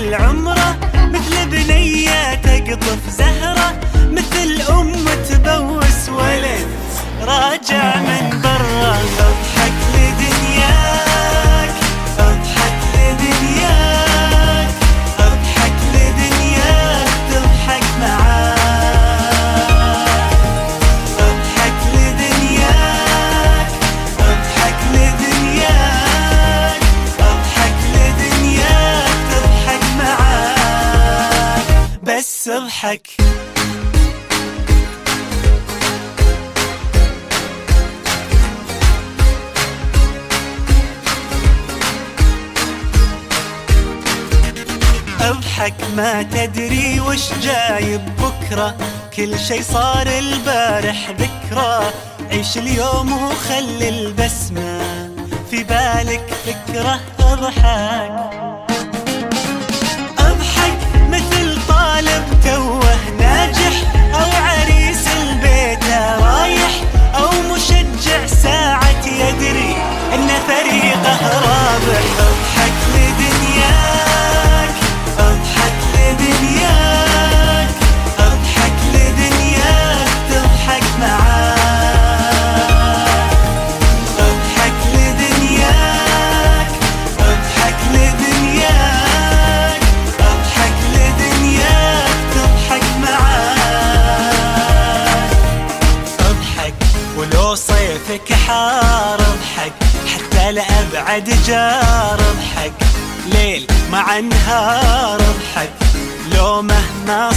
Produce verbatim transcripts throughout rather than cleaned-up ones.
العمرة، مثل بنية تقطف زهرة، مثل أم تبوس ولد راجع من برا. اضحك لدنياك، اضحك لدنياك، اضحك لدنياك تضحك معاك. اضحك لدنياك، اضحك لدنياك، اضحك لدنياك تضحك معاك. بس اضحك. اضحك ما تدري وش جايب بكرة، كل شي صار البارح ذكرى. عيش اليوم وخل البسمة في بالك فكرة. اضحك اضحك مثل طالب توه ناجح، او عريس البيت رايح، او مشجع ساعة يدري ان فريقه رابح. اضحك لدنياك، اضحك لدنياك، اضحك لدنياك تضحك معاك. اضحك لدنياك، اضحك لدنياك، اضحك لدنياك تضحك معاك. اضحك ولو صيفك حار، اضحك حتى لأبعد جار. اضحك ليل مع نهار، اضحك لو مهما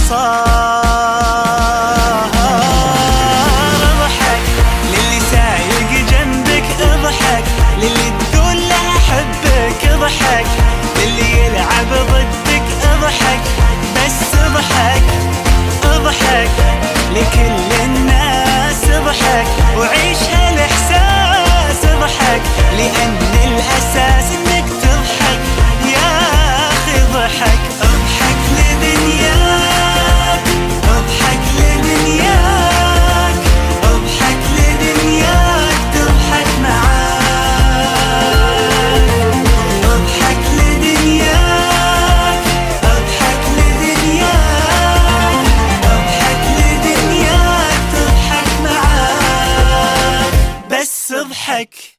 صار. اضحك للي سايق جنبك، اضحك للي تقول له احبك، اضحك للي يلعب ضدك، اضحك بس اضحك. اضحك لكل الناس، اضحك وعيش هالاحساس. اضحك لان الاساس انك تضحك يا اخي. اضحك اضحك لدنياك، اضحك لدنياك، اضحك لدنياك تضحك معاك. اضحك لدنياك، اضحك لدنياك، اضحك لدنياك تضحك معاك. بس اضحك.